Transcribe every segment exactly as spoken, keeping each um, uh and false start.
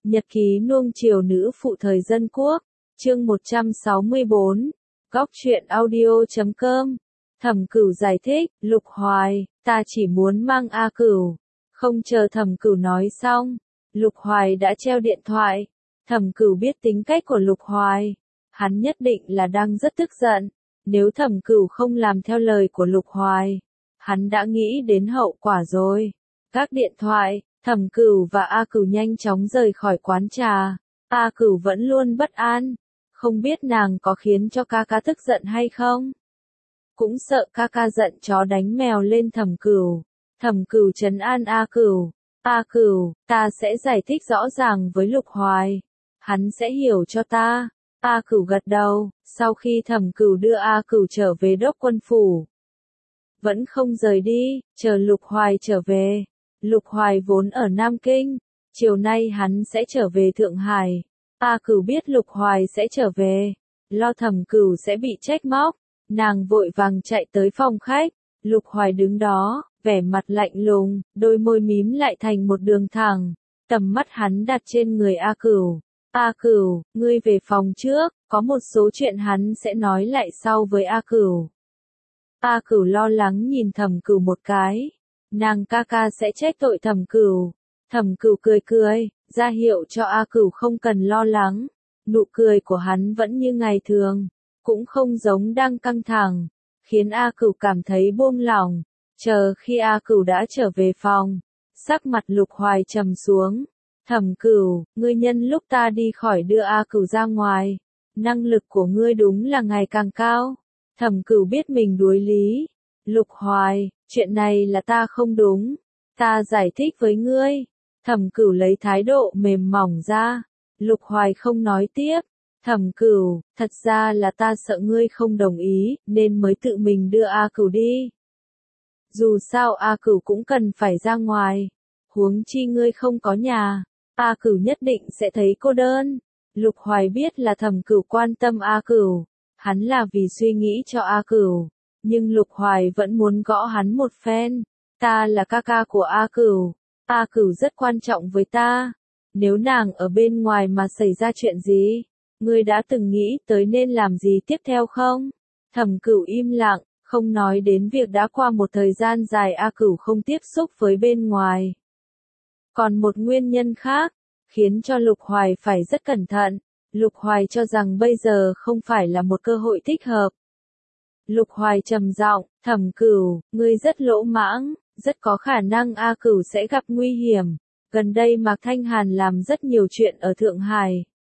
Nhật ký nuông chiều nữ phụ thời dân quốc, chương một trăm sáu mươi bốn, góc truyện audio chấm com. Thẩm Cửu giải thích, Lục Hoài, ta chỉ muốn mang A Cửu. Không chờ Thẩm Cửu nói xong, Lục Hoài đã treo điện thoại. Thẩm Cửu biết tính cách của Lục Hoài, hắn nhất định là đang rất tức giận. Nếu Thẩm Cửu không làm theo lời của Lục Hoài, hắn đã nghĩ đến hậu quả rồi. Các điện thoại, Thẩm Cửu và A Cửu nhanh chóng rời khỏi quán trà. A Cửu vẫn luôn bất an, không biết nàng có khiến cho ca ca tức giận hay không. Cũng sợ ca ca giận chó đánh mèo lên Thẩm Cửu. Thẩm Cửu trấn an A Cửu, A Cửu, ta sẽ giải thích rõ ràng với Lục Hoài, hắn sẽ hiểu cho ta. A Cửu gật đầu, sau khi Thẩm Cửu đưa A Cửu trở về đốc quân phủ. Vẫn không rời đi, chờ Lục Hoài trở về. Lục Hoài vốn ở Nam Kinh, chiều nay hắn sẽ trở về Thượng Hải. A Cửu biết Lục Hoài sẽ trở về, lo Thẩm Cửu sẽ bị trách móc, nàng vội vàng chạy tới phòng khách. Lục Hoài đứng đó, vẻ mặt lạnh lùng, đôi môi mím lại thành một đường thẳng, tầm mắt hắn đặt trên người A Cửu. A Cửu, ngươi về phòng trước, có một số chuyện hắn sẽ nói lại sau với A Cửu. A Cửu lo lắng nhìn Thẩm Cửu một cái, nàng ca ca sẽ trách tội Thẩm Cửu. Thẩm Cửu cười cười, ra hiệu cho A Cửu không cần lo lắng. Nụ cười của hắn vẫn như ngày thường, cũng không giống đang căng thẳng, khiến A Cửu cảm thấy buông lỏng. Chờ khi A Cửu đã trở về phòng, sắc mặt Lục Hoài trầm xuống. Thẩm Cửu, ngươi nhân lúc ta đi khỏi đưa A Cửu ra ngoài, năng lực của ngươi đúng là ngày càng cao. Thẩm Cửu biết mình đuối lý. Lục Hoài, chuyện này là ta không đúng, ta giải thích với ngươi. Thẩm Cửu lấy thái độ mềm mỏng ra. Lục Hoài không nói tiếp. Thẩm Cửu, thật ra là ta sợ ngươi không đồng ý, nên mới tự mình đưa A Cửu đi. Dù sao A Cửu cũng cần phải ra ngoài, huống chi ngươi không có nhà, A Cửu nhất định sẽ thấy cô đơn. Lục Hoài biết là Thẩm Cửu quan tâm A Cửu, hắn là vì suy nghĩ cho A Cửu, nhưng Lục Hoài vẫn muốn gõ hắn một phen. Ta là ca ca của A Cửu, A Cửu rất quan trọng với ta, nếu nàng ở bên ngoài mà xảy ra chuyện gì, ngươi đã từng nghĩ tới nên làm gì tiếp theo không? Thẩm Cửu im lặng, không nói đến việc đã qua một thời gian dài A Cửu không tiếp xúc với bên ngoài. Còn một nguyên nhân khác, khiến cho Lục Hoài phải rất cẩn thận. Lục Hoài cho rằng bây giờ không phải là một cơ hội thích hợp. Lục Hoài trầm giọng, Thẩm Cửu, ngươi rất lỗ mãng, rất có khả năng A Cửu sẽ gặp nguy hiểm. Gần đây Mạc Thanh Hàn làm rất nhiều chuyện ở Thượng Hải.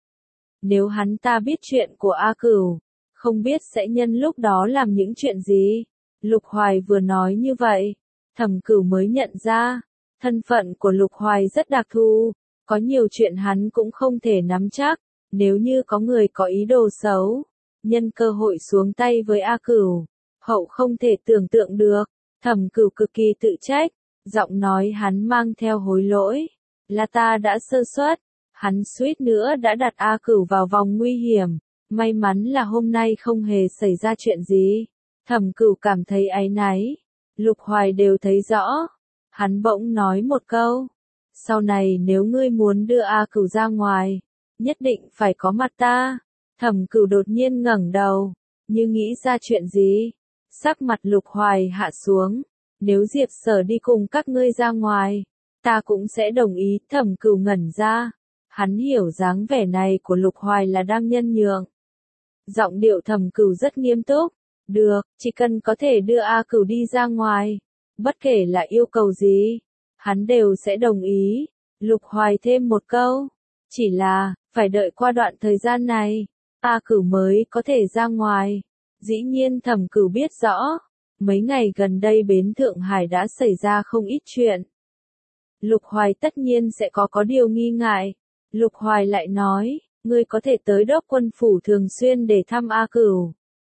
Nếu hắn ta biết chuyện của A Cửu, không biết sẽ nhân lúc đó làm những chuyện gì. Lục Hoài vừa nói như vậy, Thẩm Cửu mới nhận ra, thân phận của Lục Hoài rất đặc thù, có nhiều chuyện hắn cũng không thể nắm chắc. Nếu như có người có ý đồ xấu, nhân cơ hội xuống tay với A Cửu, hậu không thể tưởng tượng được. Thẩm Cửu cực kỳ tự trách, giọng nói hắn mang theo hối lỗi, là ta đã sơ suất, hắn suýt nữa đã đặt A Cửu vào vòng nguy hiểm, may mắn là hôm nay không hề xảy ra chuyện gì. Thẩm Cửu cảm thấy áy náy, Lục Hoài đều thấy rõ, hắn bỗng nói một câu, sau này nếu ngươi muốn đưa A Cửu ra ngoài, nhất định phải có mặt ta. Thẩm Cửu đột nhiên ngẩng đầu, như nghĩ ra chuyện gì. Sắc mặt Lục Hoài hạ xuống, nếu Diệp Sở đi cùng các ngươi ra ngoài, ta cũng sẽ đồng ý. Thẩm Cửu ngẩn ra, hắn hiểu dáng vẻ này của Lục Hoài là đang nhân nhượng. Giọng điệu Thẩm Cửu rất nghiêm túc, được, chỉ cần có thể đưa A Cửu đi ra ngoài, bất kể là yêu cầu gì, hắn đều sẽ đồng ý. Lục Hoài thêm một câu, chỉ là, phải đợi qua đoạn thời gian này, A Cửu mới có thể ra ngoài. Dĩ nhiên Thẩm Cửu biết rõ, mấy ngày gần đây bến Thượng Hải đã xảy ra không ít chuyện. Lục Hoài tất nhiên sẽ có có điều nghi ngại. Lục Hoài lại nói, ngươi có thể tới đốc quân phủ thường xuyên để thăm A Cửu.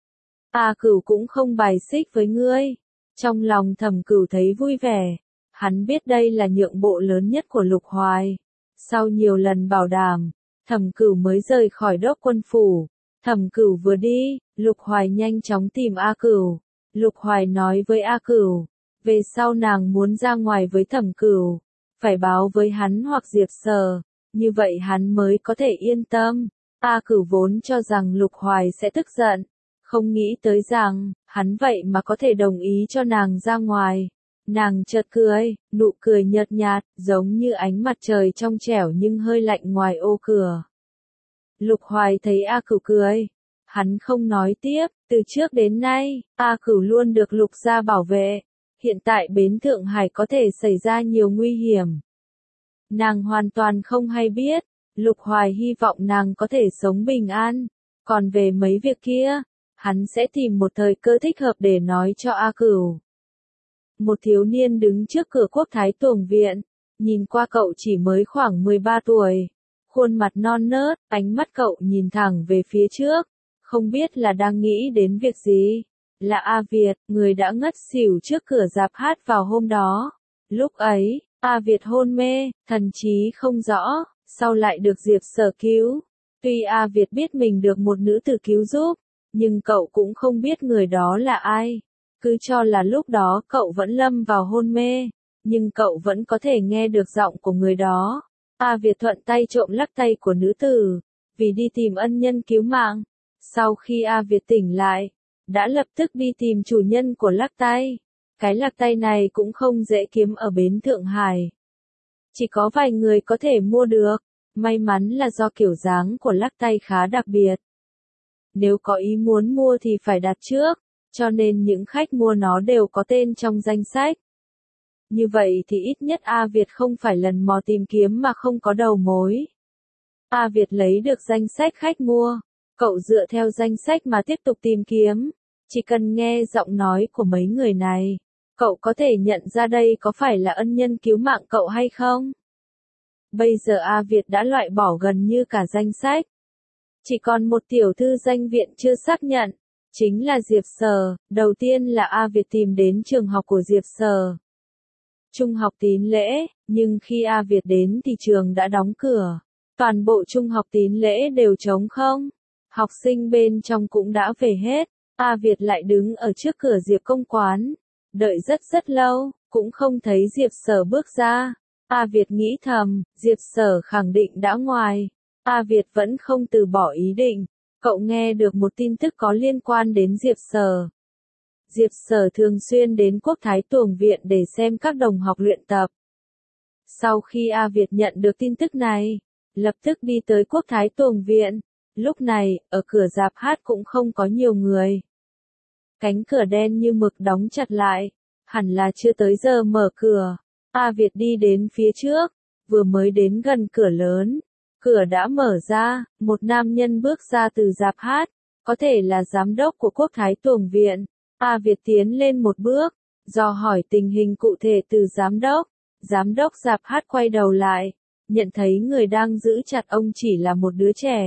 A Cửu cũng không bài xích với ngươi. Trong lòng Thẩm Cửu thấy vui vẻ, hắn biết đây là nhượng bộ lớn nhất của Lục Hoài. Sau nhiều lần bảo đảm, Thẩm Cửu mới rời khỏi đốc quân phủ. Thẩm Cửu vừa đi, Lục Hoài nhanh chóng tìm A Cửu. Lục Hoài nói với A Cửu, về sau nàng muốn ra ngoài với Thẩm Cửu, phải báo với hắn hoặc Diệp Sở. như vậy hắn mới có thể yên tâm. A Cửu vốn cho rằng Lục Hoài sẽ tức giận, không nghĩ tới rằng, hắn vậy mà có thể đồng ý cho nàng ra ngoài. Nàng chợt cười, nụ cười nhợt nhạt, giống như ánh mặt trời trong trẻo nhưng hơi lạnh ngoài ô cửa. Lục Hoài thấy A Cửu cười, hắn không nói tiếp, từ trước đến nay, A Cửu luôn được Lục gia bảo vệ, hiện tại bến Thượng Hải có thể xảy ra nhiều nguy hiểm. Nàng hoàn toàn không hay biết, Lục Hoài hy vọng nàng có thể sống bình an, còn về mấy việc kia, hắn sẽ tìm một thời cơ thích hợp để nói cho A Cửu. Một thiếu niên đứng trước cửa Quốc Thái Tuồng Viện, nhìn qua cậu chỉ mới khoảng mười ba tuổi, khuôn mặt non nớt, ánh mắt cậu nhìn thẳng về phía trước, không biết là đang nghĩ đến việc gì. Là A Việt, người đã ngất xỉu trước cửa rạp hát vào hôm đó. Lúc ấy, A Việt hôn mê, thần trí không rõ, sau lại được Diệp Sở cứu. Tuy A Việt biết mình được một nữ tử cứu giúp, nhưng cậu cũng không biết người đó là ai. Cứ cho là lúc đó cậu vẫn lâm vào hôn mê, nhưng cậu vẫn có thể nghe được giọng của người đó. A Việt thuận tay trộm lắc tay của nữ tử, vì đi tìm ân nhân cứu mạng. Sau khi A Việt tỉnh lại, đã lập tức đi tìm chủ nhân của lắc tay. Cái lắc tay này cũng không dễ kiếm ở bến Thượng Hải. Chỉ có vài người có thể mua được, may mắn là do kiểu dáng của lắc tay khá đặc biệt. Nếu có ý muốn mua thì phải đặt trước, cho nên những khách mua nó đều có tên trong danh sách. Như vậy thì ít nhất A Việt không phải lần mò tìm kiếm mà không có đầu mối. A Việt lấy được danh sách khách mua, cậu dựa theo danh sách mà tiếp tục tìm kiếm. Chỉ cần nghe giọng nói của mấy người này, cậu có thể nhận ra đây có phải là ân nhân cứu mạng cậu hay không. Bây giờ A Việt đã loại bỏ gần như cả danh sách. Chỉ còn một tiểu thư danh viện chưa xác nhận, chính là Diệp Sở. Đầu tiên là A Việt tìm đến trường học của Diệp Sở. Trung học Tín Lễ, nhưng khi A Việt đến thì trường đã đóng cửa. Toàn bộ trung học Tín Lễ đều trống không. Học sinh bên trong cũng đã về hết. A Việt lại đứng ở trước cửa Diệp Công Quán. Đợi rất rất lâu, cũng không thấy Diệp Sở bước ra. A Việt nghĩ thầm, Diệp Sở khẳng định đã ngoài. A Việt vẫn không từ bỏ ý định. Cậu nghe được một tin tức có liên quan đến Diệp Sở. Diệp Sở thường xuyên đến Quốc Thái Tuồng Viện để xem các đồng học luyện tập. Sau khi A Việt nhận được tin tức này, lập tức đi tới Quốc Thái Tuồng Viện. Lúc này, ở cửa rạp hát cũng không có nhiều người. Cánh cửa đen như mực đóng chặt lại, hẳn là chưa tới giờ mở cửa. A Việt đi đến phía trước, vừa mới đến gần cửa lớn. Cửa đã mở ra, một nam nhân bước ra từ rạp hát, có thể là giám đốc của Quốc Thái Tuồng Viện. A Việt tiến lên một bước, dò hỏi tình hình cụ thể từ giám đốc. Giám đốc rạp hát quay đầu lại, nhận thấy người đang giữ chặt ông chỉ là một đứa trẻ.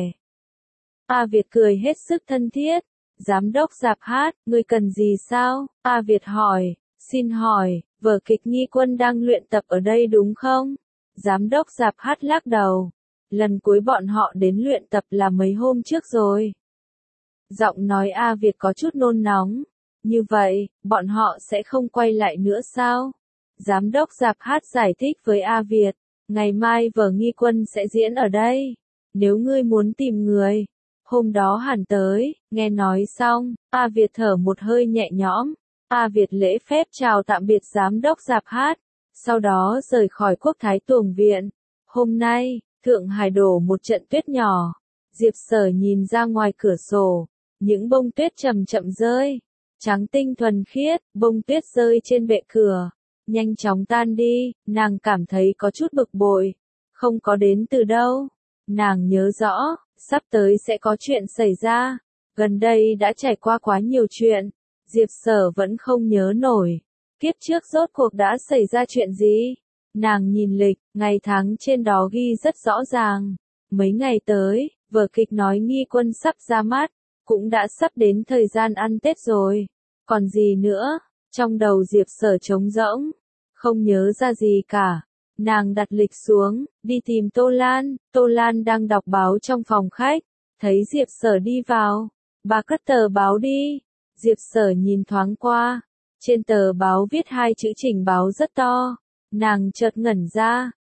A Việt cười hết sức thân thiết. Giám đốc rạp hát, ngươi cần gì sao? A Việt hỏi, xin hỏi, vở kịch Nghi Quân đang luyện tập ở đây đúng không? Giám đốc rạp hát lắc đầu. Lần cuối bọn họ đến luyện tập là mấy hôm trước rồi. Giọng nói A Việt có chút nôn nóng. Như vậy, bọn họ sẽ không quay lại nữa sao? Giám đốc rạp hát giải thích với A Việt, ngày mai vở Nghi Quân sẽ diễn ở đây. Nếu ngươi muốn tìm người, hôm đó hẳn tới. Nghe nói xong, A Việt thở một hơi nhẹ nhõm. A Việt lễ phép chào tạm biệt giám đốc rạp hát, sau đó rời khỏi Quốc Thái Tuồng Viện. Hôm nay, Thượng Hải đổ một trận tuyết nhỏ. Diệp Sở nhìn ra ngoài cửa sổ, những bông tuyết chậm chậm rơi, trắng tinh thuần khiết. Bông tuyết rơi trên bệ cửa, nhanh chóng tan đi. Nàng cảm thấy có chút bực bội, không có đến từ đâu. Nàng nhớ rõ, sắp tới sẽ có chuyện xảy ra. Gần đây đã trải qua quá nhiều chuyện, Diệp Sở vẫn không nhớ nổi. Kiếp trước rốt cuộc đã xảy ra chuyện gì? Nàng nhìn lịch, ngày tháng trên đó ghi rất rõ ràng. Mấy ngày tới, vở kịch nói Nghi Quân sắp ra mắt, cũng đã sắp đến thời gian ăn Tết rồi. Còn gì nữa? Trong đầu Diệp Sở trống rỗng, không nhớ ra gì cả. Nàng đặt lịch xuống, đi tìm Tô Lan. Tô Lan đang đọc báo trong phòng khách, thấy Diệp Sở đi vào. Bà cất tờ báo đi. Diệp Sở nhìn thoáng qua, trên tờ báo viết hai chữ trình báo rất to. Nàng chợt ngẩn ra,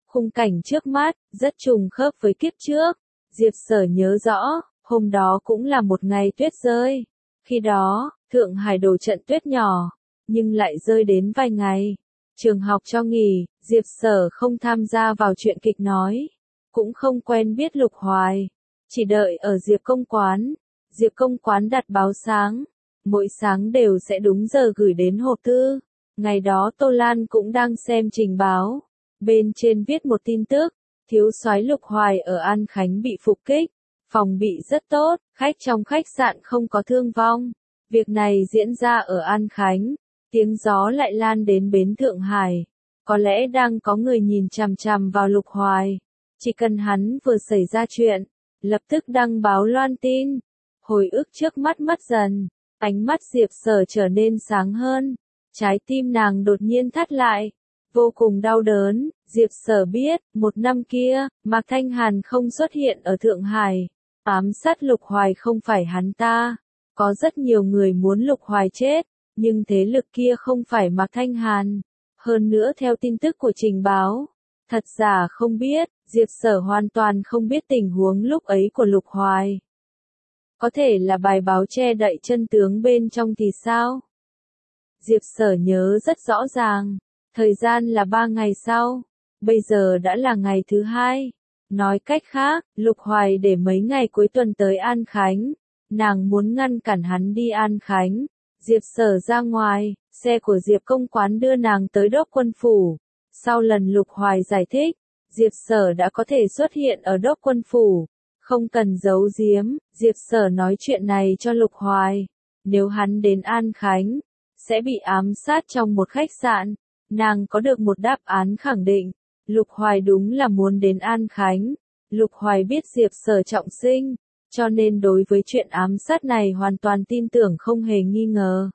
Khung cảnh trước mắt, rất trùng khớp với kiếp trước. Diệp Sở nhớ rõ, hôm đó cũng là một ngày tuyết rơi. Khi đó, Thượng Hải đổ trận tuyết nhỏ, nhưng lại rơi đến vài ngày. Trường học cho nghỉ, Diệp Sở không tham gia vào chuyện kịch nói. Cũng không quen biết Lục Hoài. Chỉ đợi ở Diệp Công Quán. Diệp Công Quán đặt báo sáng. Mỗi sáng đều sẽ đúng giờ gửi đến hộp thư. Ngày đó Tô Lan cũng đang xem trình báo. Bên trên viết một tin tức. Thiếu soái Lục Hoài ở An Khánh bị phục kích. Phòng bị rất tốt, khách trong khách sạn không có thương vong. Việc này diễn ra ở An Khánh. Tiếng gió lại lan đến bến Thượng Hải. Có lẽ đang có người nhìn chằm chằm vào Lục Hoài. Chỉ cần hắn vừa xảy ra chuyện, lập tức đăng báo loan tin. Hồi ức trước mắt mất dần, ánh mắt Diệp Sở trở nên sáng hơn. Trái tim nàng đột nhiên thắt lại, vô cùng đau đớn. Diệp Sở biết, một năm kia, Mạc Thanh Hàn không xuất hiện ở Thượng Hải. Ám sát Lục Hoài không phải hắn ta. Có rất nhiều người muốn Lục Hoài chết, nhưng thế lực kia không phải Mạc Thanh Hàn. Hơn nữa theo tin tức của trình báo, thật giả không biết, Diệp Sở hoàn toàn không biết tình huống lúc ấy của Lục Hoài. Có thể là bài báo che đậy chân tướng bên trong thì sao? Diệp Sở nhớ rất rõ ràng, thời gian là ba ngày sau, bây giờ đã là ngày thứ hai. Nói cách khác, Lục Hoài để mấy ngày cuối tuần tới An Khánh. Nàng muốn ngăn cản hắn đi An Khánh. Diệp Sở ra ngoài, xe của Diệp Công Quán đưa nàng tới Đốc Quân Phủ. Sau lần Lục Hoài giải thích, Diệp Sở đã có thể xuất hiện ở Đốc Quân Phủ. Không cần giấu giếm, Diệp Sở nói chuyện này cho Lục Hoài. Nếu hắn đến An Khánh, sẽ bị ám sát trong một khách sạn. Nàng có được một đáp án khẳng định. Lục Hoài đúng là muốn đến An Khánh. Lục Hoài biết Diệp Sở trọng sinh, cho nên đối với chuyện ám sát này hoàn toàn tin tưởng không hề nghi ngờ.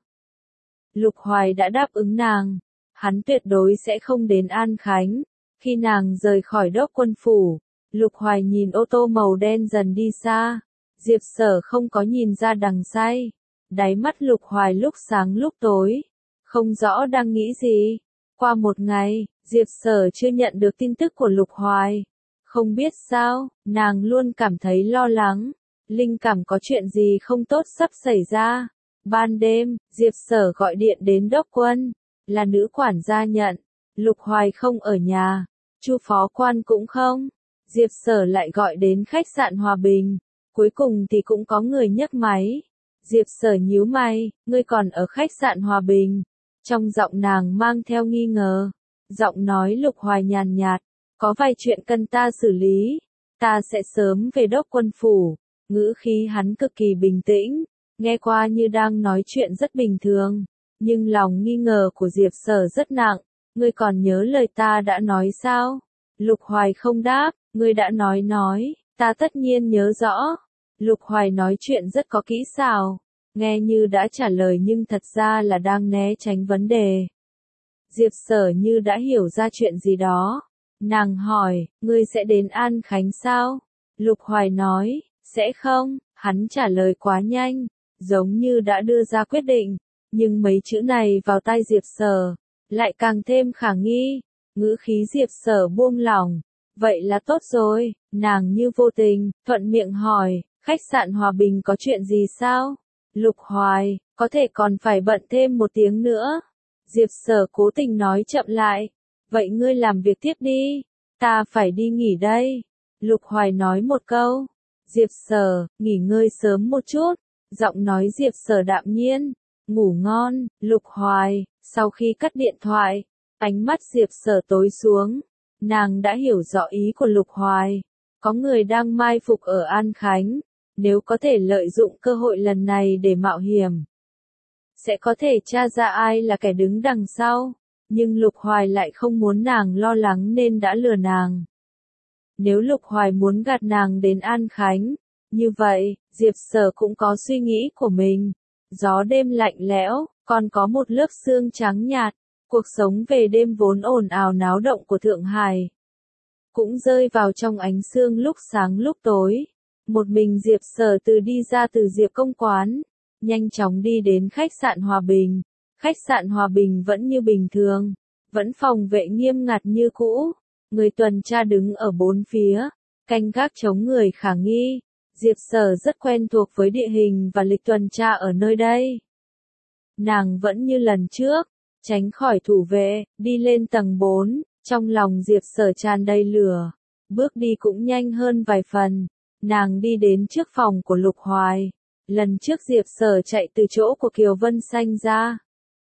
Lục Hoài đã đáp ứng nàng, hắn tuyệt đối sẽ không đến An Khánh. Khi nàng rời khỏi Đốc Quân Phủ, Lục Hoài nhìn ô tô màu đen dần đi xa. Diệp Sở không có nhìn ra đằng say. Đáy mắt Lục Hoài lúc sáng lúc tối, không rõ đang nghĩ gì. Qua một ngày, Diệp Sở chưa nhận được tin tức của Lục Hoài. Không biết sao, nàng luôn cảm thấy lo lắng. Linh cảm có chuyện gì không tốt sắp xảy ra. Ban đêm, Diệp Sở gọi điện đến Đốc Quân. Là nữ quản gia nhận. Lục Hoài không ở nhà. Chu phó quan cũng không. Diệp Sở lại gọi đến khách sạn Hòa Bình. Cuối cùng thì cũng có người nhấc máy. Diệp Sở nhíu mày, ngươi còn ở khách sạn Hòa Bình. Trong giọng nàng mang theo nghi ngờ. Giọng nói Lục Hoài nhàn nhạt. Có vài chuyện cần ta xử lý. Ta sẽ sớm về Đốc Quân Phủ. Ngữ khí hắn cực kỳ bình tĩnh. Nghe qua như đang nói chuyện rất bình thường. Nhưng lòng nghi ngờ của Diệp Sở rất nặng. Ngươi còn nhớ lời ta đã nói sao? Lục Hoài không đáp. Ngươi đã nói nói. Ta tất nhiên nhớ rõ. Lục Hoài nói chuyện rất có kỹ xảo. Nghe như đã trả lời nhưng thật ra là đang né tránh vấn đề. Diệp Sở như đã hiểu ra chuyện gì đó. Nàng hỏi, ngươi sẽ đến An Khánh sao? Lục Hoài nói, sẽ không. Hắn trả lời quá nhanh, giống như đã đưa ra quyết định. Nhưng mấy chữ này vào tai Diệp Sở, lại càng thêm khả nghi. Ngữ khí Diệp Sở buông lỏng. Vậy là tốt rồi, nàng như vô tình, thuận miệng hỏi, khách sạn Hòa Bình có chuyện gì sao? Lục Hoài, có thể còn phải bận thêm một tiếng nữa. Diệp Sở cố tình nói chậm lại. Vậy ngươi làm việc tiếp đi, ta phải đi nghỉ đây. Lục Hoài nói một câu. Diệp Sở, nghỉ ngơi sớm một chút. Giọng nói Diệp Sở đạm nhiên. Ngủ ngon, Lục Hoài. Sau khi cắt điện thoại, ánh mắt Diệp Sở tối xuống. Nàng đã hiểu rõ ý của Lục Hoài. Có người đang mai phục ở An Khánh. Nếu có thể lợi dụng cơ hội lần này để mạo hiểm, sẽ có thể tra ra ai là kẻ đứng đằng sau. Nhưng Lục Hoài lại không muốn nàng lo lắng nên đã lừa nàng. Nếu Lục Hoài muốn gạt nàng đến An Khánh, như vậy, Diệp Sở cũng có suy nghĩ của mình. Gió đêm lạnh lẽo, còn có một lớp sương trắng nhạt. Cuộc sống về đêm vốn ồn ào náo động của Thượng Hải cũng rơi vào trong ánh sương lúc sáng lúc tối. Một mình Diệp Sở từ đi ra từ Diệp Công Quán, nhanh chóng đi đến khách sạn Hòa Bình. Khách sạn Hòa Bình vẫn như bình thường, vẫn phòng vệ nghiêm ngặt như cũ. Người tuần tra đứng ở bốn phía, canh gác chống người khả nghi. Diệp Sở rất quen thuộc với địa hình và lịch tuần tra ở nơi đây. Nàng vẫn như lần trước, tránh khỏi thủ vệ, đi lên tầng bốn, trong lòng Diệp Sở tràn đầy lửa, bước đi cũng nhanh hơn vài phần. Nàng đi đến trước phòng của Lục Hoài. Lần trước Diệp Sở chạy từ chỗ của Kiều Vân Xanh ra.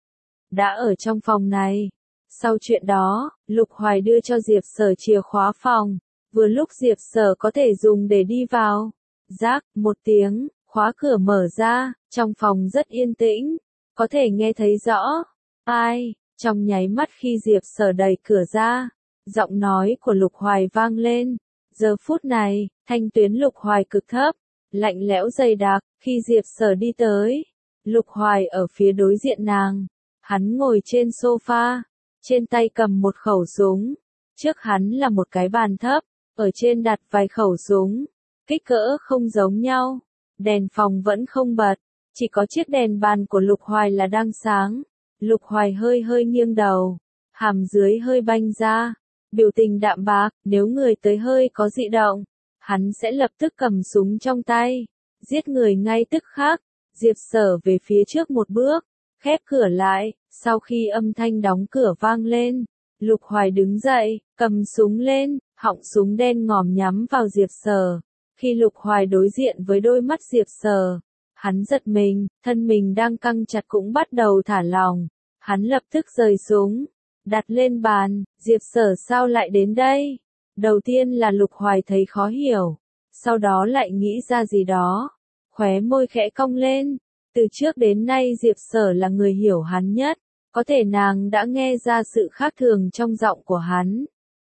Đã ở trong phòng này. Sau chuyện đó, Lục Hoài đưa cho Diệp Sở chìa khóa phòng. Vừa lúc Diệp Sở có thể dùng để đi vào. Rác, một tiếng, khóa cửa mở ra, trong phòng rất yên tĩnh. Có thể nghe thấy rõ. Ai, trong nháy mắt khi Diệp Sở đẩy cửa ra. Giọng nói của Lục Hoài vang lên. Giờ phút này, thanh tuyến Lục Hoài cực thấp, lạnh lẽo dày đặc. Khi Diệp Sở đi tới, Lục Hoài ở phía đối diện nàng. Hắn ngồi trên sofa, trên tay cầm một khẩu súng. Trước hắn là một cái bàn thấp, ở trên đặt vài khẩu súng. Kích cỡ không giống nhau. Đèn phòng vẫn không bật, chỉ có chiếc đèn bàn của Lục Hoài là đang sáng. Lục Hoài hơi hơi nghiêng đầu, hàm dưới hơi banh ra. Biểu tình đạm bạc, nếu người tới hơi có dị động, hắn sẽ lập tức cầm súng trong tay, giết người ngay tức khắc. Diệp Sở về phía trước một bước, khép cửa lại, sau khi âm thanh đóng cửa vang lên, Lục Hoài đứng dậy, cầm súng lên, họng súng đen ngòm nhắm vào Diệp Sở. Khi Lục Hoài đối diện với đôi mắt Diệp Sở, hắn giật mình, thân mình đang căng chặt cũng bắt đầu thả lỏng. Hắn lập tức rời súng, đặt lên bàn. Diệp Sở sao lại đến đây? Đầu tiên là Lục Hoài thấy khó hiểu, sau đó lại nghĩ ra gì đó, khóe môi khẽ cong lên. Từ trước đến nay Diệp Sở là người hiểu hắn nhất, có thể nàng đã nghe ra sự khác thường trong giọng của hắn.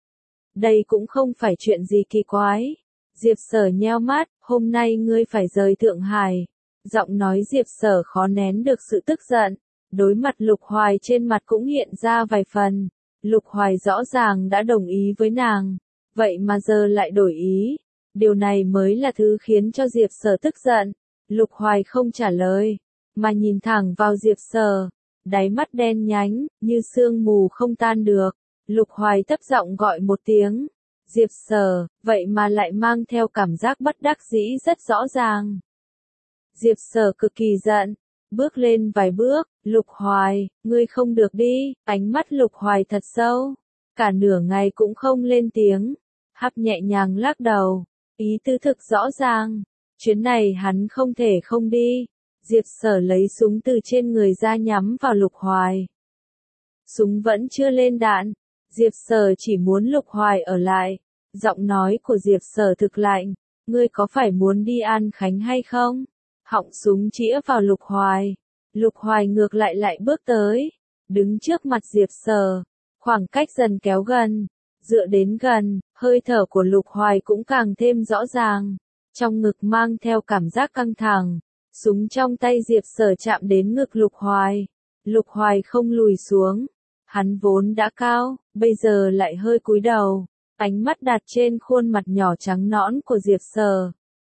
Đây cũng không phải chuyện gì kỳ quái. Diệp Sở nheo mắt, hôm nay ngươi phải rời Thượng Hải. Giọng nói Diệp Sở khó nén được sự tức giận. Đối mặt Lục Hoài trên mặt cũng hiện ra vài phần. Lục Hoài rõ ràng đã đồng ý với nàng, vậy mà giờ lại đổi ý. Điều này mới là thứ khiến cho Diệp Sở tức giận. Lục Hoài không trả lời, mà nhìn thẳng vào Diệp Sở. Đáy mắt đen nhánh, như sương mù không tan được. Lục Hoài thấp giọng gọi một tiếng. Diệp Sở, vậy mà lại mang theo cảm giác bất đắc dĩ rất rõ ràng. Diệp Sở cực kỳ giận, bước lên vài bước. Lục Hoài, ngươi không được đi. Ánh mắt Lục Hoài thật sâu, cả nửa ngày cũng không lên tiếng, hắp nhẹ nhàng lắc đầu. Ý tứ thực rõ ràng, chuyến này hắn không thể không đi. Diệp Sở lấy súng từ trên người ra nhắm vào Lục Hoài. Súng vẫn chưa lên đạn, Diệp Sở chỉ muốn Lục Hoài ở lại. Giọng nói của Diệp Sở thực lạnh, ngươi có phải muốn đi An Khánh hay không? Họng súng chĩa vào Lục Hoài. Lục Hoài ngược lại lại bước tới, đứng trước mặt Diệp Sở, khoảng cách dần kéo gần. Dựa đến gần, hơi thở của Lục Hoài cũng càng thêm rõ ràng, trong ngực mang theo cảm giác căng thẳng. Súng trong tay Diệp Sở chạm đến ngực Lục Hoài. Lục Hoài không lùi xuống, hắn vốn đã cao, bây giờ lại hơi cúi đầu, ánh mắt đặt trên khuôn mặt nhỏ trắng nõn của Diệp Sở.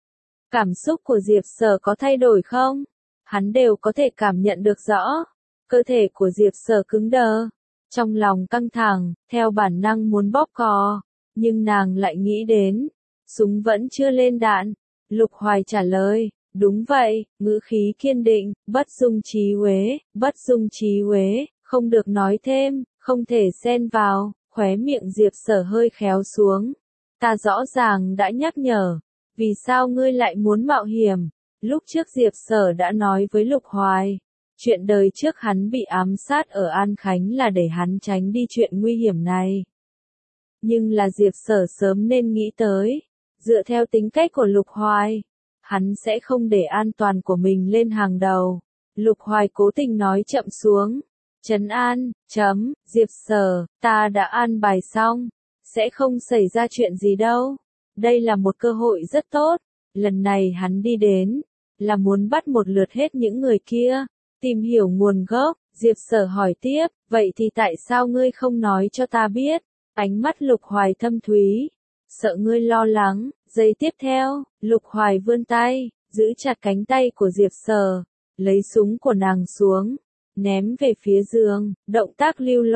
Cảm xúc của Diệp Sở có thay đổi không? Hắn đều có thể cảm nhận được rõ. Cơ thể của Diệp Sở cứng đờ, trong lòng căng thẳng, theo bản năng muốn bóp cò, nhưng nàng lại nghĩ đến, súng vẫn chưa lên đạn. Lục Hoài trả lời, đúng vậy, ngữ khí kiên định, bất dung trí uế, bất dung trí uế, không được nói thêm, không thể xen vào. Khóe miệng Diệp Sở hơi khéo xuống. Ta rõ ràng đã nhắc nhở, vì sao ngươi lại muốn mạo hiểm? Lúc trước Diệp Sở đã nói với Lục Hoài, chuyện đời trước hắn bị ám sát ở An Khánh là để hắn tránh đi chuyện nguy hiểm này. Nhưng là Diệp Sở sớm nên nghĩ tới, dựa theo tính cách của Lục Hoài, hắn sẽ không để an toàn của mình lên hàng đầu. Lục Hoài cố tình nói chậm xuống. Trấn an, chấm, Diệp Sở, ta đã an bài xong, sẽ không xảy ra chuyện gì đâu. Đây là một cơ hội rất tốt, lần này hắn đi đến, là muốn bắt một lượt hết những người kia, tìm hiểu nguồn gốc. Diệp Sở hỏi tiếp, vậy thì tại sao ngươi không nói cho ta biết? Ánh mắt Lục Hoài thâm thúy, sợ ngươi lo lắng. Giây tiếp theo, Lục Hoài vươn tay, giữ chặt cánh tay của Diệp Sở, lấy súng của nàng xuống, ném về phía giường, động tác lưu loát,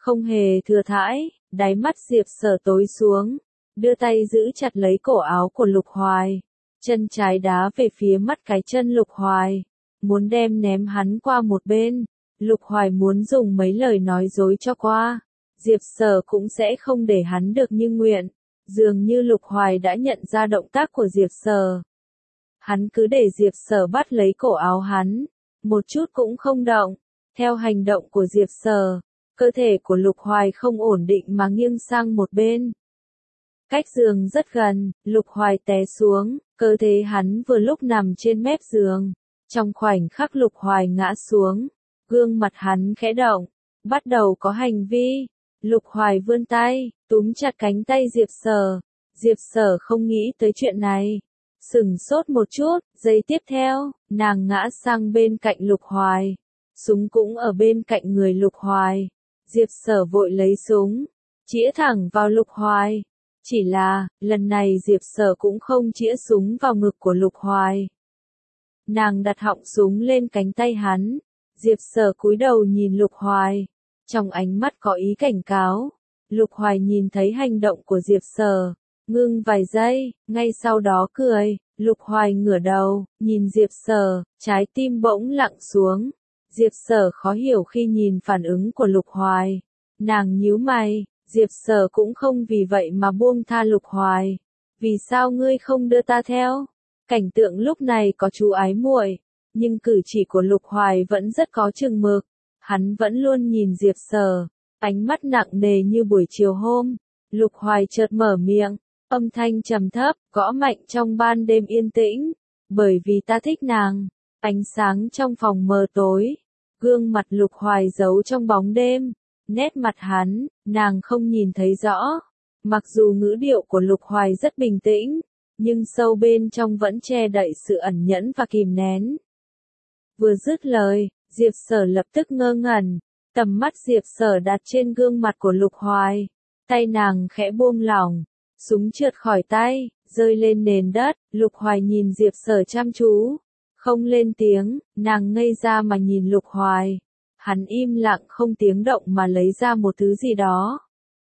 Không hề thừa thãi, đáy mắt Diệp Sở tối xuống, đưa tay giữ chặt lấy cổ áo của Lục Hoài, chân trái đá về phía mắt cái chân Lục Hoài, muốn đem ném hắn qua một bên. Lục Hoài muốn dùng mấy lời nói dối cho qua, Diệp Sở cũng sẽ không để hắn được như nguyện. Dường như Lục Hoài đã nhận ra động tác của Diệp Sở. Hắn cứ để Diệp Sở bắt lấy cổ áo hắn, một chút cũng không động. Theo hành động của Diệp Sở, cơ thể của Lục Hoài không ổn định mà nghiêng sang một bên. Cách giường rất gần, Lục Hoài té xuống, cơ thể hắn vừa lúc nằm trên mép giường. Trong khoảnh khắc Lục Hoài ngã xuống, gương mặt hắn khẽ động, bắt đầu có hành vi. Lục Hoài vươn tay, túm chặt cánh tay Diệp Sở. Diệp Sở không nghĩ tới chuyện này. Sửng sốt một chút, giây tiếp theo, nàng ngã sang bên cạnh Lục Hoài. Súng cũng ở bên cạnh người Lục Hoài. Diệp Sở vội lấy súng, chĩa thẳng vào Lục Hoài. Chỉ là, lần này Diệp Sở cũng không chĩa súng vào ngực của Lục Hoài. Nàng đặt họng súng lên cánh tay hắn. Diệp Sở cúi đầu nhìn Lục Hoài. Trong ánh mắt có ý cảnh cáo. Lục Hoài nhìn thấy hành động của Diệp Sở, ngưng vài giây, ngay sau đó cười. Lục Hoài ngửa đầu, nhìn Diệp Sở, trái tim bỗng lặng xuống. Diệp Sở khó hiểu khi nhìn phản ứng của Lục Hoài. Nàng nhíu mày, Diệp Sở cũng không vì vậy mà buông tha Lục Hoài. Vì sao ngươi không đưa ta theo? Cảnh tượng lúc này có chú ái muội, nhưng cử chỉ của Lục Hoài vẫn rất có chừng mực. Hắn vẫn luôn nhìn Diệp Sở, ánh mắt nặng nề như buổi chiều hôm. Lục Hoài chợt mở miệng, âm thanh trầm thấp, gõ mạnh trong ban đêm yên tĩnh. Bởi vì ta thích nàng. Ánh sáng trong phòng mờ tối, gương mặt Lục Hoài giấu trong bóng đêm. Nét mặt hắn, nàng không nhìn thấy rõ. Mặc dù ngữ điệu của Lục Hoài rất bình tĩnh, nhưng sâu bên trong vẫn che đậy sự ẩn nhẫn và kìm nén. Vừa dứt lời, Diệp Sở lập tức ngơ ngẩn, tầm mắt Diệp Sở đặt trên gương mặt của Lục Hoài. Tay nàng khẽ buông lỏng, súng trượt khỏi tay, rơi lên nền đất. Lục Hoài nhìn Diệp Sở chăm chú, không lên tiếng, nàng ngây ra mà nhìn Lục Hoài. Hắn im lặng không tiếng động mà lấy ra một thứ gì đó.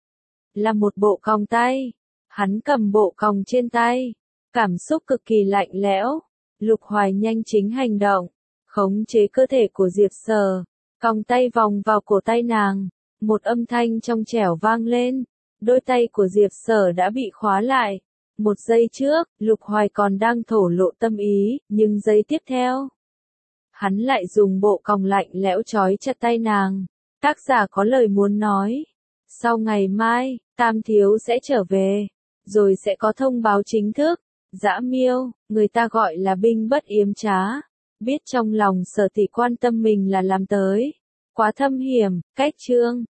Là một bộ còng tay. Hắn cầm bộ còng trên tay, cảm xúc cực kỳ lạnh lẽo. Lục Hoài nhanh chính hành động, khống chế cơ thể của Diệp Sở, còng tay vòng vào cổ tay nàng. Một âm thanh trong trẻo vang lên, đôi tay của Diệp Sở đã bị khóa lại. Một giây trước, Lục Hoài còn đang thổ lộ tâm ý, nhưng giây tiếp theo, hắn lại dùng bộ còng lạnh lẽo trói chặt tay nàng. Tác giả có lời muốn nói. Sau ngày mai, Tam Thiếu sẽ trở về, rồi sẽ có thông báo chính thức. Dã Miêu, người ta gọi là binh bất yếm trá. Biết trong lòng Sở tỷ quan tâm mình là làm tới quá thâm hiểm. Cách chương